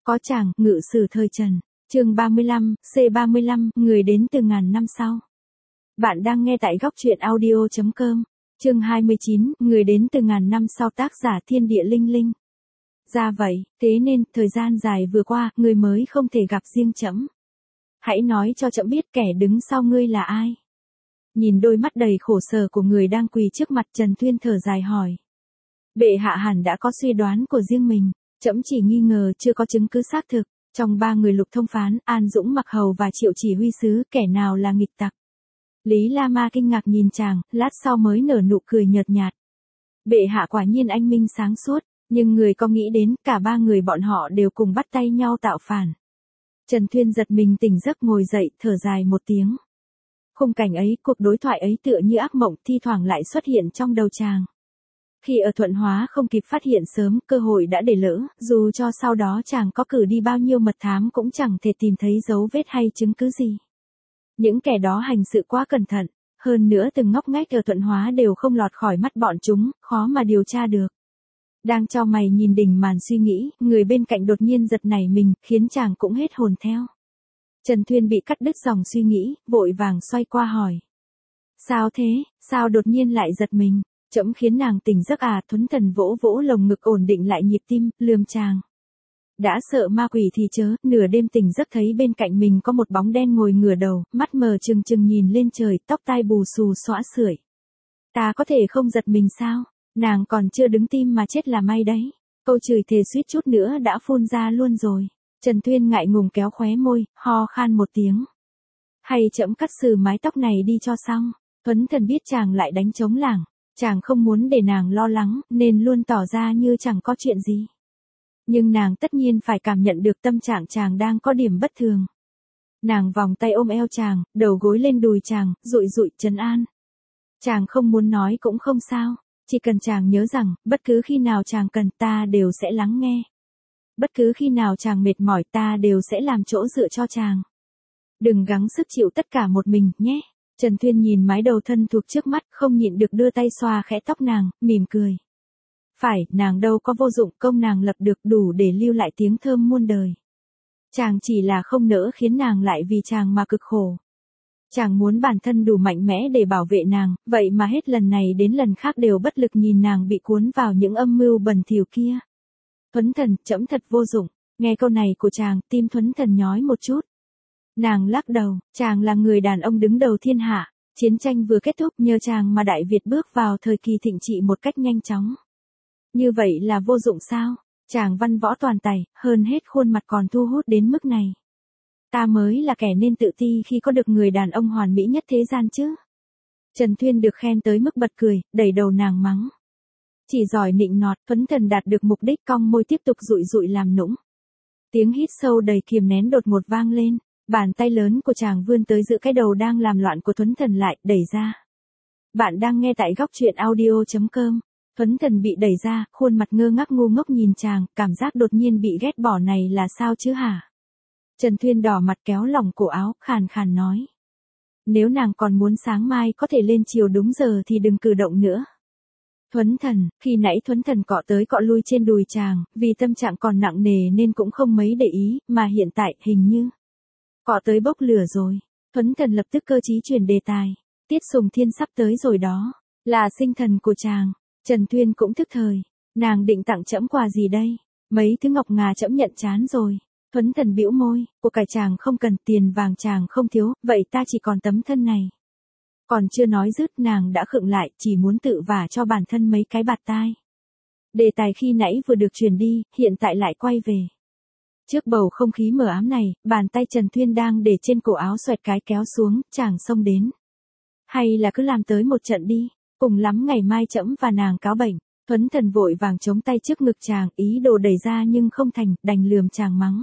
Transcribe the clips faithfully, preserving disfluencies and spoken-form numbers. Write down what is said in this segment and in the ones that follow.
Có chàng, ngự sử thời Trần. Chương ba mươi lăm, C ba mươi lăm, người đến từ ngàn năm sau. Bạn đang nghe tại góc truyện audio chấm com. Chương hai mươi chín, người đến từ ngàn năm sau, tác giả Thiên Địa Linh Linh. Ra vậy, thế nên, thời gian dài vừa qua, người mới không thể gặp riêng trẫm. Hãy nói cho trẫm biết kẻ đứng sau ngươi là ai. Nhìn đôi mắt đầy khổ sở của người đang quỳ trước mặt, Trần Tuyên thở dài hỏi. Bệ hạ hẳn đã có suy đoán của riêng mình, trẫm chỉ nghi ngờ chưa có chứng cứ xác thực. Trong ba người Lục Thông Phán, An Dũng Mặc Hầu và Triệu Chỉ Huy Sứ, kẻ nào là nghịch tặc? Lý La Ma kinh ngạc nhìn chàng, lát sau mới nở nụ cười nhợt nhạt. Bệ hạ quả nhiên anh minh sáng suốt, nhưng người có nghĩ đến cả ba người bọn họ đều cùng bắt tay nhau tạo phản. Trần Tuyên giật mình tỉnh giấc ngồi dậy, thở dài một tiếng. Khung cảnh ấy, cuộc đối thoại ấy tựa như ác mộng thi thoảng lại xuất hiện trong đầu chàng. Khi ở Thuận Hóa không kịp phát hiện sớm, cơ hội đã để lỡ, dù cho sau đó chàng có cử đi bao nhiêu mật thám cũng chẳng thể tìm thấy dấu vết hay chứng cứ gì. Những kẻ đó hành sự quá cẩn thận, hơn nữa từng ngóc ngách ở Thuận Hóa đều không lọt khỏi mắt bọn chúng, khó mà điều tra được. Đang cho mày nhìn đỉnh màn suy nghĩ, người bên cạnh đột nhiên giật nảy mình, khiến chàng cũng hết hồn theo. Trần Tuyên bị cắt đứt dòng suy nghĩ, vội vàng xoay qua hỏi. Sao thế, sao đột nhiên lại giật mình? Trẫm khiến nàng tỉnh giấc à? Thuấn Thần vỗ vỗ lồng ngực ổn định lại nhịp tim, lườm chàng. Đã sợ ma quỷ thì chớ, nửa đêm tỉnh giấc thấy bên cạnh mình có một bóng đen ngồi ngửa đầu, mắt mờ trừng trừng nhìn lên trời, tóc tai bù xù xõa xưởi. Ta có thể không giật mình sao? Nàng còn chưa đứng tim mà chết là may đấy. Câu chửi thề suýt chút nữa đã phun ra luôn rồi. Trần Tuyên ngại ngùng kéo khóe môi, ho khan một tiếng. Hay trẫm cắt xừ mái tóc này đi cho xong. Thuấn Thần biết chàng lại đánh trống lảng. Chàng không muốn để nàng lo lắng, nên luôn tỏ ra như chẳng có chuyện gì. Nhưng nàng tất nhiên phải cảm nhận được tâm trạng chàng đang có điểm bất thường. Nàng vòng tay ôm eo chàng, đầu gối lên đùi chàng, dụi dụi trấn an. Chàng không muốn nói cũng không sao, chỉ cần chàng nhớ rằng, bất cứ khi nào chàng cần ta đều sẽ lắng nghe. Bất cứ khi nào chàng mệt mỏi ta đều sẽ làm chỗ dựa cho chàng. Đừng gắng sức chịu tất cả một mình, nhé. Trần Tuyên nhìn mái đầu thân thuộc trước mắt, không nhịn được đưa tay xoa khẽ tóc nàng, mỉm cười. Phải, nàng đâu có vô dụng, công nàng lập được đủ để lưu lại tiếng thơm muôn đời. Chàng chỉ là không nỡ khiến nàng lại vì chàng mà cực khổ. Chàng muốn bản thân đủ mạnh mẽ để bảo vệ nàng, vậy mà hết lần này đến lần khác đều bất lực nhìn nàng bị cuốn vào những âm mưu bẩn thỉu kia. Thuấn Thần, trẫm thật vô dụng. Nghe câu này của chàng, tim Thuấn Thần nhói một chút. Nàng lắc đầu, chàng là người đàn ông đứng đầu thiên hạ, chiến tranh vừa kết thúc nhờ chàng mà Đại Việt bước vào thời kỳ thịnh trị một cách nhanh chóng. Như vậy là vô dụng sao? Chàng văn võ toàn tài, hơn hết khuôn mặt còn thu hút đến mức này. Ta mới là kẻ nên tự ti khi có được người đàn ông hoàn mỹ nhất thế gian chứ. Trần Tuyên được khen tới mức bật cười, đẩy đầu nàng mắng. Chỉ giỏi nịnh nọt, Thuấn Thần đạt được mục đích, cong môi tiếp tục dụi dụi làm nũng. Tiếng hít sâu đầy kiềm nén đột ngột vang lên. Bàn tay lớn của chàng vươn tới giữ cái đầu đang làm loạn của Thuấn Thần lại, đẩy ra. Bạn đang nghe tại góc truyện audio chấm com. Thuấn Thần bị đẩy ra, khuôn mặt ngơ ngác ngu ngốc nhìn chàng, cảm giác đột nhiên bị ghét bỏ này là sao chứ hả? Trần Tuyên đỏ mặt kéo lỏng cổ áo, khàn khàn nói. Nếu nàng còn muốn sáng mai có thể lên chiều đúng giờ thì đừng cử động nữa. Thuấn Thần, khi nãy Thuấn Thần cọ tới cọ lui trên đùi chàng, vì tâm trạng còn nặng nề nên cũng không mấy để ý, mà hiện tại, hình như cọ tới bốc lửa rồi. Thuấn Thần lập tức cơ trí chuyển đề tài. Tiết Sùng Thiên sắp tới rồi đó. Là sinh thần của chàng. Trần Tuyên cũng thức thời. Nàng định tặng trẫm quà gì đây? Mấy thứ ngọc ngà trẫm nhận chán rồi. Thuấn Thần bĩu môi. Của cải chàng không cần, tiền vàng chàng không thiếu, vậy ta chỉ còn tấm thân này. Còn chưa nói dứt nàng đã khựng lại, chỉ muốn tự vả cho bản thân mấy cái bạt tai. Đề tài khi nãy vừa được truyền đi, hiện tại lại quay về. Trước bầu không khí mờ ám này, bàn tay Trần Tuyên đang để trên cổ áo xoẹt cái kéo xuống, chàng xông đến. Hay là cứ làm tới một trận đi, cùng lắm ngày mai trẫm và nàng cáo bệnh. Thuấn Thần vội vàng chống tay trước ngực chàng, ý đồ đẩy ra nhưng không thành, đành lườm chàng mắng.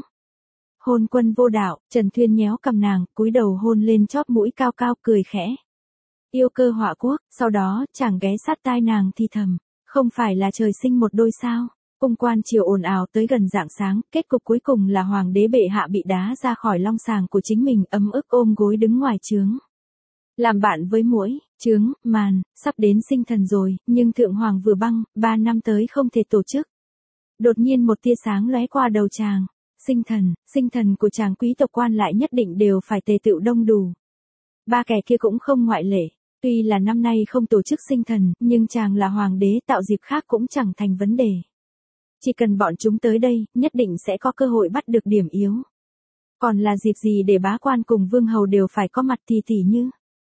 Hôn quân vô đạo, Trần Tuyên nhéo cầm nàng, cúi đầu hôn lên chóp mũi cao cao, cười khẽ. Yêu cơ họa quốc, sau đó chàng ghé sát tai nàng thì thầm, không phải là trời sinh một đôi sao? Cung quan triều ồn ào tới gần rạng sáng, kết cục cuối cùng là hoàng đế bệ hạ bị đá ra khỏi long sàng của chính mình, ấm ức ôm gối đứng ngoài trướng. Làm bạn với muỗi, trướng, màn, sắp đến sinh thần rồi, nhưng thượng hoàng vừa băng, ba năm tới không thể tổ chức. Đột nhiên một tia sáng lóe qua đầu chàng. Sinh thần, sinh thần của chàng quý tộc quan lại nhất định đều phải tề tựu đông đủ. Ba kẻ kia cũng không ngoại lệ. Tuy là năm nay không tổ chức sinh thần, nhưng chàng là hoàng đế, tạo dịp khác cũng chẳng thành vấn đề. Chỉ cần bọn chúng tới đây, nhất định sẽ có cơ hội bắt được điểm yếu. Còn là dịp gì để bá quan cùng vương hầu đều phải có mặt tỉ tỉ như.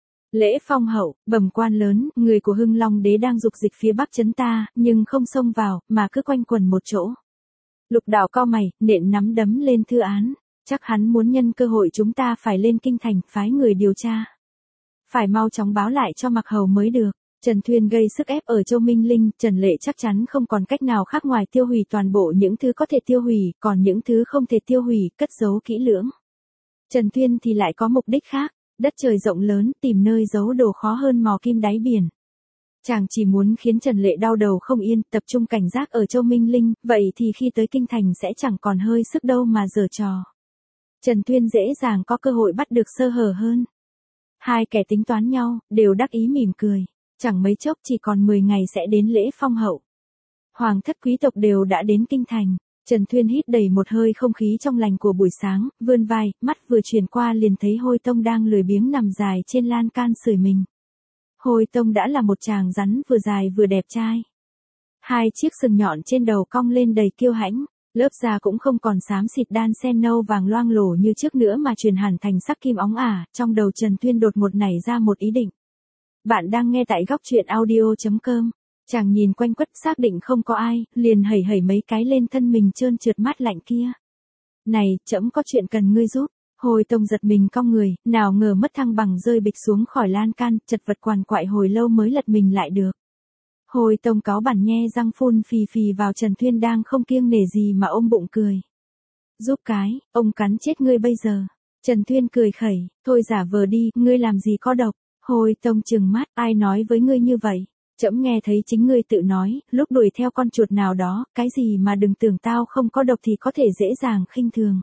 Lễ phong hậu, bẩm quan lớn, người của Hưng Long đế đang dục dịch phía bắc trấn ta, nhưng không xông vào, mà cứ quanh quần một chỗ. Lục Đạo cau mày, nện nắm đấm lên thư án. Chắc hắn muốn nhân cơ hội chúng ta phải lên kinh thành, phái người điều tra. Phải mau chóng báo lại cho Mạc Hầu mới được. Trần Thuyên gây sức ép ở Châu Minh Linh, Trần Lệ chắc chắn không còn cách nào khác ngoài tiêu hủy toàn bộ những thứ có thể tiêu hủy, còn những thứ không thể tiêu hủy, cất giấu kỹ lưỡng. Trần Thuyên thì lại có mục đích khác, đất trời rộng lớn, tìm nơi giấu đồ khó hơn mò kim đáy biển. Chàng chỉ muốn khiến Trần Lệ đau đầu không yên, tập trung cảnh giác ở Châu Minh Linh, vậy thì khi tới kinh thành sẽ chẳng còn hơi sức đâu mà giở trò. Trần Thuyên dễ dàng có cơ hội bắt được sơ hở hơn. Hai kẻ tính toán nhau, đều đắc ý mỉm cười. Chẳng mấy chốc chỉ còn mười ngày sẽ đến lễ phong hậu. Hoàng thất quý tộc đều đã đến kinh thành. Trần Thuyên hít đầy một hơi không khí trong lành của buổi sáng, vươn vai, mắt vừa chuyển qua liền thấy Hôi Tông đang lười biếng nằm dài trên lan can sưởi mình. Hôi Tông đã là một chàng rắn vừa dài vừa đẹp trai. Hai chiếc sừng nhọn trên đầu cong lên đầy kiêu hãnh, lớp da cũng không còn xám xịt đan xen nâu vàng loang lổ như trước nữa mà chuyển hẳn thành sắc kim óng ả. Trong đầu Trần Thuyên đột ngột nảy ra một ý định. Bạn đang nghe tại góc truyện audio chấm com. Chàng nhìn quanh quất xác định không có ai, liền hẩy hẩy mấy cái lên thân mình trơn trượt mát lạnh kia. Này, trẫm có chuyện cần ngươi giúp. Hôi Tông giật mình cong người, nào ngờ mất thăng bằng rơi bịch xuống khỏi lan can, chật vật quằn quại hồi lâu mới lật mình lại được. Hôi Tông cáu bản nhe răng phun phì phì vào Trần Thuyên đang không kiêng nể gì mà ôm bụng cười. Giúp cái, ông cắn chết ngươi bây giờ. Trần Thuyên cười khẩy, thôi giả vờ đi, ngươi làm gì có độc. Hôi Tông trừng mắt, ai nói với ngươi như vậy? Trẫm nghe thấy chính ngươi tự nói, lúc đuổi theo con chuột nào đó, cái gì mà đừng tưởng tao không có độc thì có thể dễ dàng khinh thường.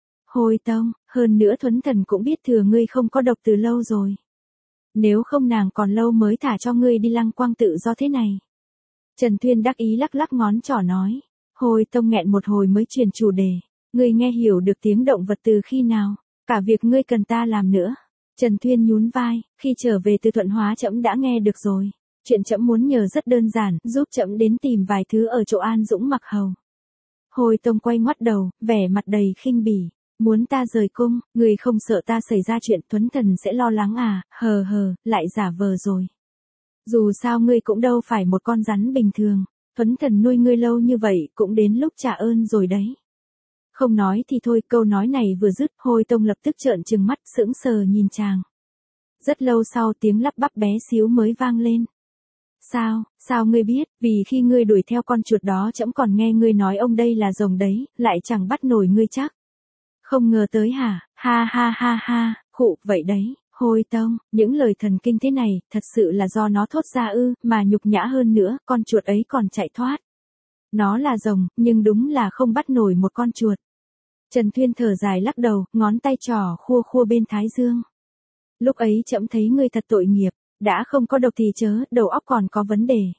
Hôi Tông, hơn nữa Thuấn Thần cũng biết thừa ngươi không có độc từ lâu rồi. Nếu không nàng còn lâu mới thả cho ngươi đi lăng quang tự do thế này. Trần Thuyên đắc ý lắc lắc ngón trỏ nói. Hôi Tông nghẹn một hồi mới chuyển chủ đề. Ngươi nghe hiểu được tiếng động vật từ khi nào? Cả việc ngươi cần ta làm nữa. Trần Thuyên nhún vai, khi trở về từ Thuận Hóa trẫm đã nghe được rồi. Chuyện trẫm muốn nhờ rất đơn giản, giúp trẫm đến tìm vài thứ ở chỗ An Dũng Mặc Hầu. Hôi Tông quay ngoắt đầu, vẻ mặt đầy khinh bỉ. Muốn ta rời cung, người không sợ ta xảy ra chuyện Thuấn Thần sẽ lo lắng à, hờ hờ, lại giả vờ rồi. Dù sao ngươi cũng đâu phải một con rắn bình thường, Thuấn Thần nuôi ngươi lâu như vậy cũng đến lúc trả ơn rồi đấy. Không nói thì thôi, câu nói này vừa dứt, Hôi Tông lập tức trợn trừng mắt sững sờ nhìn chàng. Rất lâu sau tiếng lắp bắp bé xíu mới vang lên. Sao, sao ngươi biết, vì khi ngươi đuổi theo con chuột đó trẫm còn nghe ngươi nói ông đây là rồng đấy, lại chẳng bắt nổi ngươi chắc. Không ngờ tới hả, ha ha ha ha, khụ, vậy đấy, Hôi Tông, những lời thần kinh thế này, thật sự là do nó thốt ra ư, mà nhục nhã hơn nữa, con chuột ấy còn chạy thoát. Nó là rồng, nhưng đúng là không bắt nổi một con chuột. Trần Thuyên thở dài lắc đầu, ngón tay trỏ khua khua bên thái dương. Lúc ấy trẫm thấy ngươi thật tội nghiệp, đã không có độc thì chớ, đầu óc còn có vấn đề.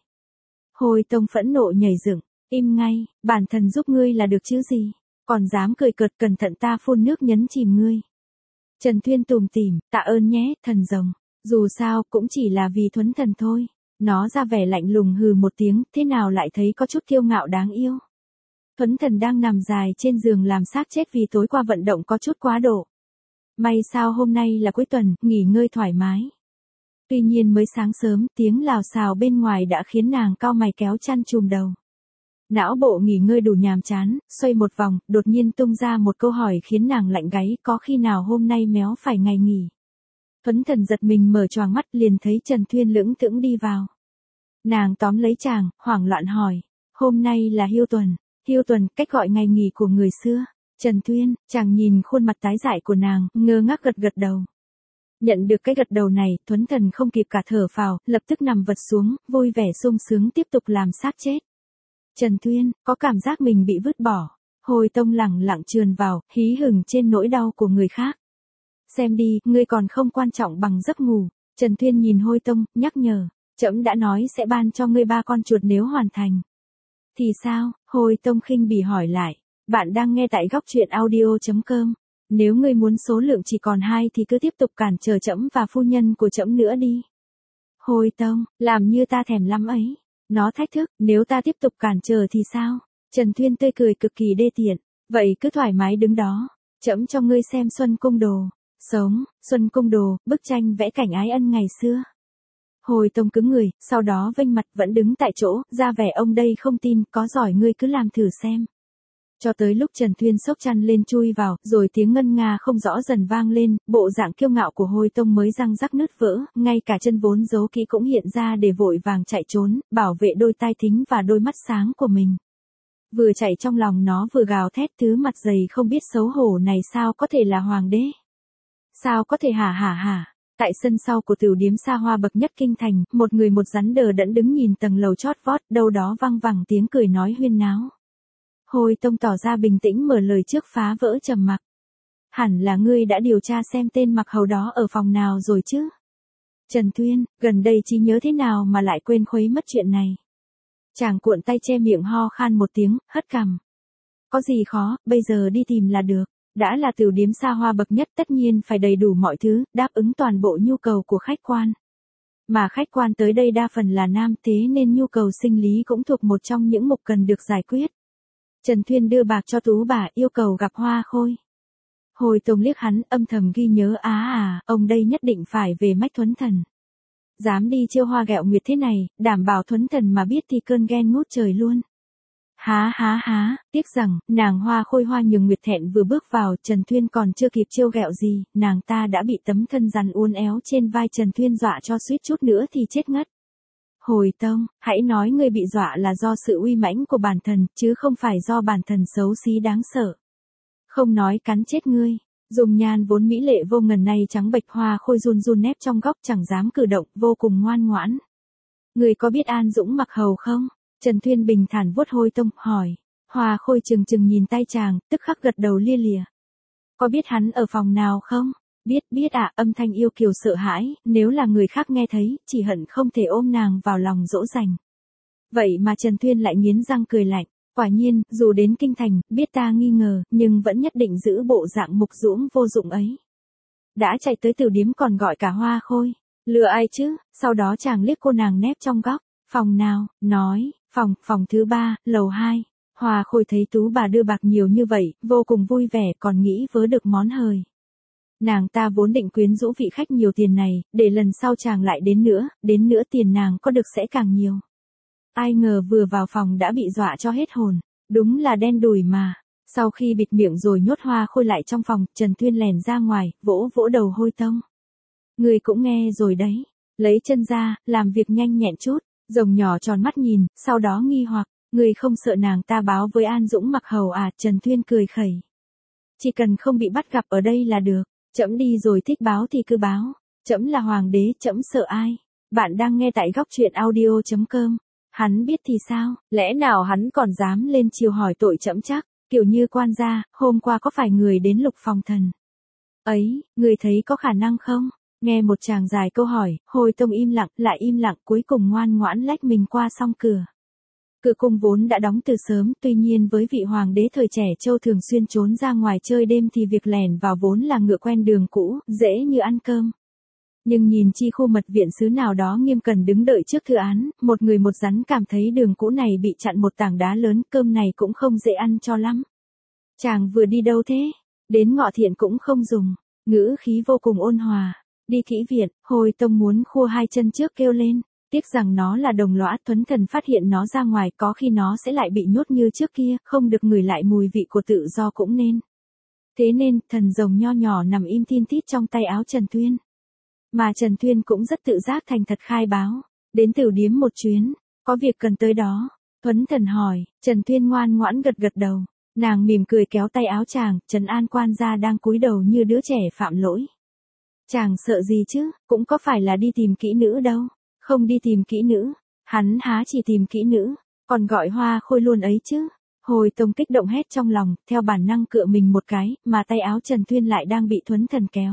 Hôi Tông phẫn nộ nhảy dựng, im ngay, bản thần giúp ngươi là được chứ gì, còn dám cười cợt, cẩn thận ta phun nước nhấn chìm ngươi. Trần Thuyên tủm tỉm, tạ ơn nhé, thần rồng, dù sao cũng chỉ là vì Thuấn Thần thôi. Nó ra vẻ lạnh lùng hừ một tiếng, thế nào lại thấy có chút kiêu ngạo đáng yêu. Thuấn Thần đang nằm dài trên giường làm xác chết vì tối qua vận động có chút quá độ. May sao hôm nay là cuối tuần, nghỉ ngơi thoải mái. Tuy nhiên mới sáng sớm, tiếng lào xào bên ngoài đã khiến nàng cau mày kéo chăn trùm đầu. Não bộ nghỉ ngơi đủ nhàm chán, xoay một vòng, đột nhiên tung ra một câu hỏi khiến nàng lạnh gáy, có khi nào hôm nay méo phải ngày nghỉ. Thuấn Thần giật mình mở choàng mắt liền thấy Trần Thuyên lững thững đi vào. Nàng tóm lấy chàng, hoảng loạn hỏi, hôm nay là hiêu tuần, hiêu tuần, cách gọi ngày nghỉ của người xưa. Trần Thuyên, chàng nhìn khuôn mặt tái dại của nàng, ngơ ngác gật gật đầu. Nhận được cái gật đầu này, Thuấn Thần không kịp cả thở phào, lập tức nằm vật xuống, vui vẻ sung sướng tiếp tục làm xác chết. Trần Thuyên, có cảm giác mình bị vứt bỏ. Hôi Tông lẳng lặng trườn vào, hí hửng trên nỗi đau của người khác. Xem đi, ngươi còn không quan trọng bằng giấc ngủ. Trần Thuyên nhìn Hôi Tông, nhắc nhở, trẫm đã nói sẽ ban cho ngươi ba con chuột nếu hoàn thành. Thì sao? Hôi Tông khinh bỉ hỏi lại. Bạn đang nghe tại góc truyện audio.com. Nếu ngươi muốn số lượng chỉ còn hai thì cứ tiếp tục cản trở trẫm và phu nhân của trẫm nữa đi. Hồi Tông, làm như ta thèm lắm ấy. Nó thách thức, nếu ta tiếp tục cản trở thì sao? Trần Thuyên tươi cười cực kỳ đê tiện. Vậy cứ thoải mái đứng đó. Trẫm cho ngươi xem Xuân Cung Đồ. Sống, Xuân Cung Đồ, bức tranh vẽ cảnh ái ân ngày xưa. Hồi Tông cứng người, sau đó vênh mặt vẫn đứng tại chỗ, ra vẻ ông đây không tin, có giỏi ngươi cứ làm thử xem. Cho tới lúc Trần Thuyên xốc chăn lên chui vào, rồi tiếng ngân nga không rõ dần vang lên, bộ dạng kiêu ngạo của Hồi Tông mới răng rắc nứt vỡ, ngay cả chân vốn giấu kỹ cũng hiện ra để vội vàng chạy trốn, bảo vệ đôi tai thính và đôi mắt sáng của mình. Vừa chạy trong lòng nó vừa gào thét, thứ mặt dày không biết xấu hổ này sao có thể là hoàng đế? Sao có thể hả hả hả? Tại sân sau của tiểu điếm xa hoa bậc nhất kinh thành, một người một rắn đờ đẫn đứng nhìn tầng lầu chót vót, đâu đó văng vẳng tiếng cười nói huyên náo. Hồi Tông tỏ ra bình tĩnh mở lời trước phá vỡ trầm mặc. Hẳn là ngươi đã điều tra xem tên mặc hầu đó ở phòng nào rồi chứ? Trần Thuyên, gần đây trí nhớ thế nào mà lại quên khuấy mất chuyện này? Chàng cuộn tay che miệng ho khan một tiếng, hất cằm. Có gì khó, bây giờ đi tìm là được. Đã là tiểu điếm xa hoa bậc nhất tất nhiên phải đầy đủ mọi thứ, đáp ứng toàn bộ nhu cầu của khách quan. Mà khách quan tới đây đa phần là nam, thế nên nhu cầu sinh lý cũng thuộc một trong những mục cần được giải quyết. Trần Thuyên đưa bạc cho Tú bà, yêu cầu gặp Hoa Khôi. Hồi Tông liếc hắn, âm thầm ghi nhớ, á à, ông đây nhất định phải về Mách Thuấn Thần. Dám đi chiêu hoa gẹo nguyệt thế này, đảm bảo Thuấn Thần mà biết thì cơn ghen ngút trời luôn. Há há há, tiếc rằng, nàng Hoa Khôi Hoa Nhường Nguyệt thẹn vừa bước vào, Trần Thuyên còn chưa kịp trêu ghẹo gì, nàng ta đã bị tấm thân rắn uốn éo trên vai Trần Thuyên dọa cho suýt chút nữa thì chết ngất. Hồi Tông, hãy nói ngươi bị dọa là do sự uy mãnh của bản thần, chứ không phải do bản thần xấu xí đáng sợ. Không nói cắn chết ngươi. Dùng nhan vốn mỹ lệ vô ngần này trắng bệch, Hoa Khôi run run nép trong góc chẳng dám cử động, vô cùng ngoan ngoãn. Ngươi có biết An Dũng Mặc Hầu không? Trần Thuyên bình thản vuốt Hồi Tông, hỏi. Hoa Khôi chừng chừng nhìn tay chàng, tức khắc gật đầu lia lịa. Có biết hắn ở phòng nào không? Biết, biết ạ, à, âm thanh yêu kiều sợ hãi, nếu là người khác nghe thấy, chỉ hận không thể ôm nàng vào lòng dỗ dành. Vậy mà Trần Thuyên lại nghiến răng cười lạnh, quả nhiên, dù đến kinh thành, biết ta nghi ngờ, nhưng vẫn nhất định giữ bộ dạng mục dũng vô dụng ấy. Đã chạy tới tiểu điếm còn gọi cả Hoa Khôi, lừa ai chứ, sau đó chàng liếc cô nàng nép trong góc, phòng nào, nói, phòng, phòng thứ ba, lầu hai. Hoa Khôi thấy Tú bà đưa bạc nhiều như vậy, vô cùng vui vẻ, còn nghĩ vớ được món hời. Nàng ta vốn định quyến rũ vị khách nhiều tiền này, để lần sau chàng lại đến nữa, đến nữa tiền nàng có được sẽ càng nhiều. Ai ngờ vừa vào phòng đã bị dọa cho hết hồn, đúng là đen đủi mà. Sau khi bịt miệng rồi nhốt Hoa Khôi lại trong phòng, Trần Thuyên lèn ra ngoài, vỗ vỗ đầu Hồi Tông. Người cũng nghe rồi đấy, lấy chân ra, làm việc nhanh nhẹn chút, rồng nhỏ tròn mắt nhìn, sau đó nghi hoặc, người không sợ nàng ta báo với An Dũng Mặc Hầu à? Trần Thuyên cười khẩy. Chỉ cần không bị bắt gặp ở đây là được. Trẫm đi rồi, thích báo thì cứ báo. Trẫm là hoàng đế, trẫm sợ ai? Bạn đang nghe tại góc truyện audio.com. Hắn biết thì sao? Lẽ nào hắn còn dám lên chiều hỏi tội trẫm chắc? Kiểu như quan gia, hôm qua có phải người đến Lục Phòng Thần? Ấy, người thấy có khả năng không? Nghe một chàng dài câu hỏi, Hồi Tông im lặng, lại im lặng, cuối cùng ngoan ngoãn lách mình qua song cửa. Cửa cung vốn đã đóng từ sớm, tuy nhiên với vị hoàng đế thời trẻ Châu thường xuyên trốn ra ngoài chơi đêm thì việc lẻn vào vốn là ngựa quen đường cũ, dễ như ăn cơm. Nhưng nhìn chi khu mật viện xứ nào đó nghiêm cẩn đứng đợi trước thư án, một người một rắn cảm thấy đường cũ này bị chặn một tảng đá lớn, cơm này cũng không dễ ăn cho lắm. Chàng vừa đi đâu thế? Đến Ngọ Thiện cũng không dùng, ngữ khí vô cùng ôn hòa. Đi kỹ viện, Hồi Tông muốn khua hai chân trước kêu lên. Tiếc rằng nó là đồng lõa, Thuấn Thần phát hiện nó ra ngoài, có khi nó sẽ lại bị nhốt như trước kia, không được ngửi lại mùi vị của tự do cũng nên. Thế nên, thần rồng nho nhỏ nằm im thin thít trong tay áo Trần Thuyên. Mà Trần Thuyên cũng rất tự giác thành thật khai báo. Đến tiểu điếm một chuyến, có việc cần tới đó. Thuấn Thần hỏi, Trần Thuyên ngoan ngoãn gật gật đầu. Nàng mỉm cười kéo tay áo chàng, Trần An quan gia đang cúi đầu như đứa trẻ phạm lỗi. Chàng sợ gì chứ, cũng có phải là đi tìm kỹ nữ đâu. Không đi tìm kỹ nữ, hắn há chỉ tìm kỹ nữ, còn gọi Hoa Khôi luôn ấy chứ. Hồi Tông kích động hét trong lòng, theo bản năng cựa mình một cái, mà tay áo Trần Thuyên lại đang bị Thuấn Thần kéo.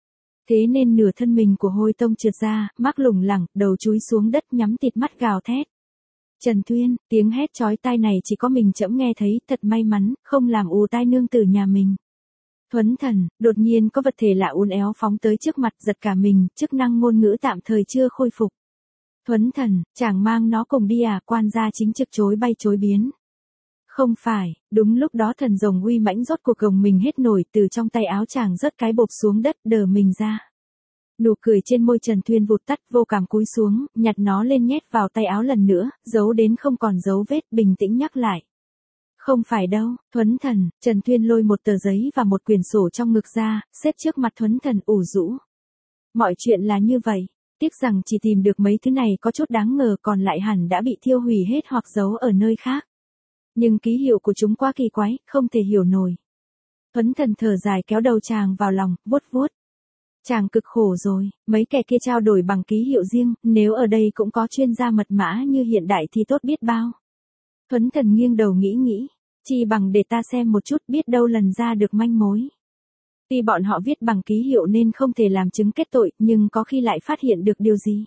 Thế nên nửa thân mình của Hồi Tông trượt ra, mắc lủng lẳng, đầu chúi xuống đất nhắm tịt mắt gào thét. Trần Thuyên, tiếng hét chói tai này chỉ có mình trẫm nghe thấy, thật may mắn, không làm ù tai nương tử nhà mình. Thuấn Thần, đột nhiên có vật thể lạ uốn éo phóng tới trước mặt, giật cả mình, chức năng ngôn ngữ tạm thời chưa khôi phục. Thuấn Thần, chàng mang nó cùng đi à? Quan gia chính trực chối bay chối biến. Không phải, đúng lúc đó thần rồng uy mãnh rốt cuộc gồng mình hết nổi, từ trong tay áo chàng rớt cái bộp xuống đất, đờ mình ra. Nụ cười trên môi Trần Thuyên vụt tắt, vô cảm cúi xuống, nhặt nó lên nhét vào tay áo lần nữa, giấu đến không còn dấu vết, bình tĩnh nhắc lại. Không phải đâu, Thuấn Thần. Trần Thuyên lôi một tờ giấy và một quyển sổ trong ngực ra, xếp trước mặt Thuấn Thần ủ rũ. Mọi chuyện là như vậy, tiếc rằng chỉ tìm được mấy thứ này có chút đáng ngờ, còn lại hẳn đã bị thiêu hủy hết hoặc giấu ở nơi khác. Nhưng ký hiệu của chúng quá kỳ quái, không thể hiểu nổi. Thuấn Thần thở dài kéo đầu chàng vào lòng, vuốt vuốt. Chàng cực khổ rồi, mấy kẻ kia trao đổi bằng ký hiệu riêng, nếu ở đây cũng có chuyên gia mật mã như hiện đại thì tốt biết bao. Thuấn Thần nghiêng đầu nghĩ nghĩ, chi bằng để ta xem một chút, biết đâu lần ra được manh mối. Tuy bọn họ viết bằng ký hiệu nên không thể làm chứng kết tội, nhưng có khi lại phát hiện được điều gì.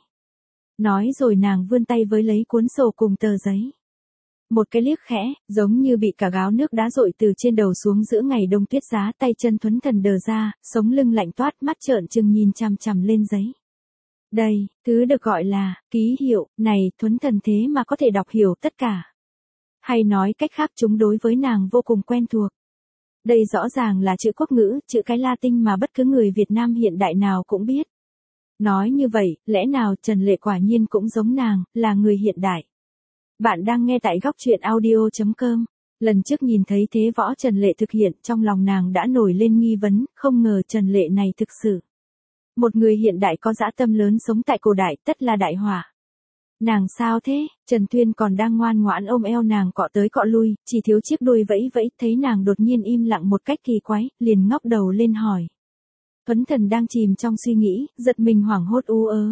Nói rồi nàng vươn tay với lấy cuốn sổ cùng tờ giấy. Một cái liếc khẽ, giống như bị cả gáo nước đá dội từ trên đầu xuống giữa ngày đông tuyết giá, tay chân Thuấn Thần đờ ra, sống lưng lạnh toát, mắt trợn trừng nhìn chằm chằm lên giấy. Đây, thứ được gọi là ký hiệu, này, Thuấn Thần thế mà có thể đọc hiểu tất cả. Hay nói cách khác, chúng đối với nàng vô cùng quen thuộc. Đây rõ ràng là chữ quốc ngữ, chữ cái Latin mà bất cứ người Việt Nam hiện đại nào cũng biết. Nói như vậy, lẽ nào Trần Lệ quả nhiên cũng giống nàng, là người hiện đại. Bạn đang nghe tại góc truyện audio chấm com. Lần trước nhìn thấy thế võ Trần Lệ thực hiện, trong lòng nàng đã nổi lên nghi vấn, không ngờ Trần Lệ này thực sự. Một người hiện đại có dã tâm lớn sống tại cổ đại, tất là đại hỏa. Nàng sao thế? Trần Thuyên còn đang ngoan ngoãn ôm eo nàng cọ tới cọ lui, chỉ thiếu chiếc đuôi vẫy vẫy, thấy nàng đột nhiên im lặng một cách kỳ quái, liền ngóc đầu lên hỏi. Thuấn Thần đang chìm trong suy nghĩ, giật mình hoảng hốt ú ớ.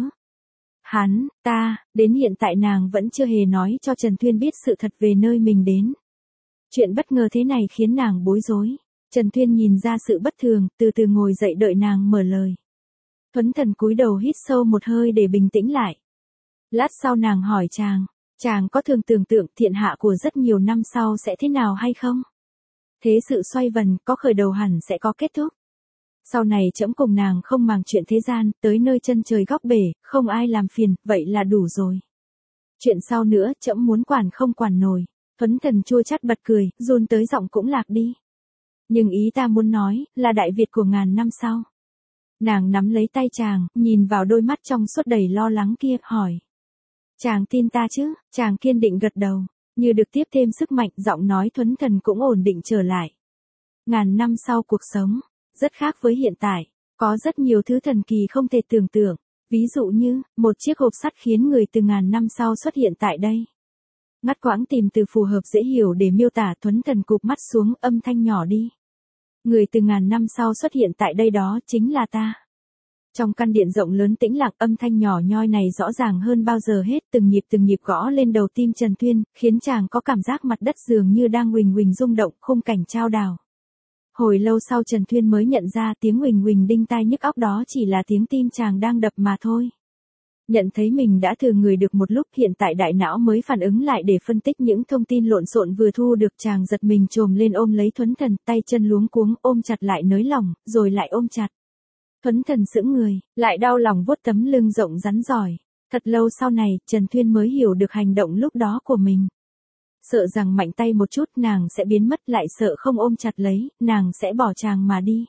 Hắn, ta, đến hiện tại nàng vẫn chưa hề nói cho Trần Thuyên biết sự thật về nơi mình đến. Chuyện bất ngờ thế này khiến nàng bối rối. Trần Thuyên nhìn ra sự bất thường, từ từ ngồi dậy đợi nàng mở lời. Thuấn Thần cúi đầu hít sâu một hơi để bình tĩnh lại. Lát sau nàng hỏi chàng, chàng có thường tưởng tượng thiện hạ của rất nhiều năm sau sẽ thế nào hay không? Thế sự xoay vần, có khởi đầu hẳn sẽ có kết thúc. Sau này trẫm cùng nàng không màng chuyện thế gian, tới nơi chân trời góc bể, không ai làm phiền, vậy là đủ rồi. Chuyện sau nữa, trẫm muốn quản không quản nổi. Thuấn Thần chua chát bật cười, run tới giọng cũng lạc đi. Nhưng ý ta muốn nói, là Đại Việt của ngàn năm sau. Nàng nắm lấy tay chàng, nhìn vào đôi mắt trong suốt đầy lo lắng kia, hỏi. Chàng tin ta chứ? Chàng kiên định gật đầu, như được tiếp thêm sức mạnh, giọng nói Thuấn Thần cũng ổn định trở lại. Ngàn năm sau cuộc sống, rất khác với hiện tại, có rất nhiều thứ thần kỳ không thể tưởng tượng, ví dụ như, một chiếc hộp sắt khiến người từ ngàn năm sau xuất hiện tại đây. Ngắt quãng tìm từ phù hợp dễ hiểu để miêu tả. Thuấn Thần cụp mắt xuống, âm thanh nhỏ đi. Người từ ngàn năm sau xuất hiện tại đây đó chính là ta. Trong căn điện rộng lớn tĩnh lặng, âm thanh nhỏ nhoi này rõ ràng hơn bao giờ hết, từng nhịp từng nhịp gõ lên đầu tim Trần Thuyên, khiến chàng có cảm giác mặt đất dường như đang huỳnh huỳnh rung động, khung cảnh chao đảo. Hồi lâu sau Trần Thuyên mới nhận ra tiếng huỳnh huỳnh đinh tai nhức óc đó chỉ là tiếng tim chàng đang đập mà thôi. Nhận thấy mình đã thừa người được một lúc, hiện tại đại não mới phản ứng lại để phân tích những thông tin lộn xộn vừa thu được, chàng giật mình chồm lên ôm lấy Thuấn Thần, tay chân luống cuống, ôm chặt lại nới lỏng, rồi lại ôm chặt. Thuấn Thần sững người, lại đau lòng vuốt tấm lưng rộng rắn giỏi. Thật lâu sau này, Trần Thuyên mới hiểu được hành động lúc đó của mình. Sợ rằng mạnh tay một chút nàng sẽ biến mất, lại sợ không ôm chặt lấy, nàng sẽ bỏ chàng mà đi.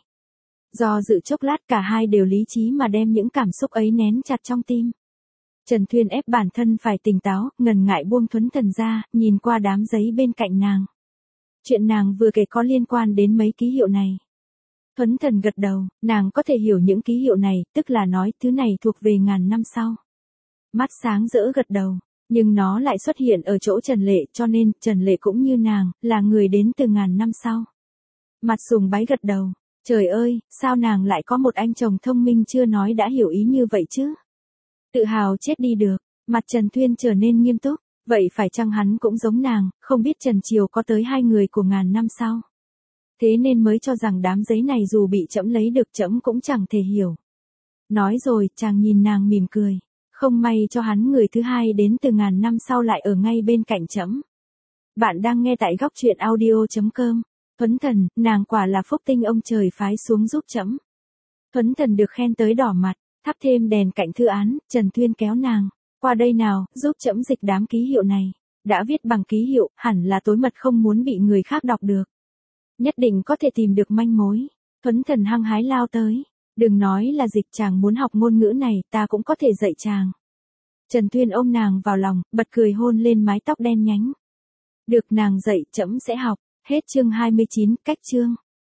Do dự chốc lát cả hai đều lý trí mà đem những cảm xúc ấy nén chặt trong tim. Trần Thuyên ép bản thân phải tỉnh táo, ngần ngại buông Thuấn Thần ra, nhìn qua đám giấy bên cạnh nàng. Chuyện nàng vừa kể có liên quan đến mấy ký hiệu này. Thuấn Thần gật đầu, nàng có thể hiểu những ký hiệu này, tức là nói thứ này thuộc về ngàn năm sau. Mắt sáng rỡ gật đầu, nhưng nó lại xuất hiện ở chỗ Trần Lệ, cho nên Trần Lệ cũng như nàng, là người đến từ ngàn năm sau. Mặt sùng bái gật đầu, trời ơi, sao nàng lại có một anh chồng thông minh chưa nói đã hiểu ý như vậy chứ? Tự hào chết đi được, mặt Trần Thuyên trở nên nghiêm túc, vậy phải chăng hắn cũng giống nàng, không biết Trần Triều có tới hai người của ngàn năm sau. Thế nên mới cho rằng đám giấy này dù bị trẫm lấy được trẫm cũng chẳng thể hiểu. Nói rồi, chàng nhìn nàng mỉm cười. Không may cho hắn người thứ hai đến từ ngàn năm sau lại ở ngay bên cạnh trẫm. Bạn đang nghe tại góc truyện audio.com. Thuấn thần, nàng quả là phúc tinh ông trời phái xuống giúp trẫm. Thuấn thần được khen tới đỏ mặt, thắp thêm đèn cạnh thư án, Trần Thuyên kéo nàng. Qua đây nào, giúp trẫm dịch đám ký hiệu này. Đã viết bằng ký hiệu, hẳn là tối mật không muốn bị người khác đọc được. Nhất định có thể tìm được manh mối. Thuấn thần hăng hái lao tới. Đừng nói là dịch, chàng muốn học ngôn ngữ này, ta cũng có thể dạy chàng. Trần Thuyên ôm nàng vào lòng, bật cười hôn lên mái tóc đen nhánh. Được nàng dạy, trẫm sẽ học. Hết chương hai mươi chín, cách chương.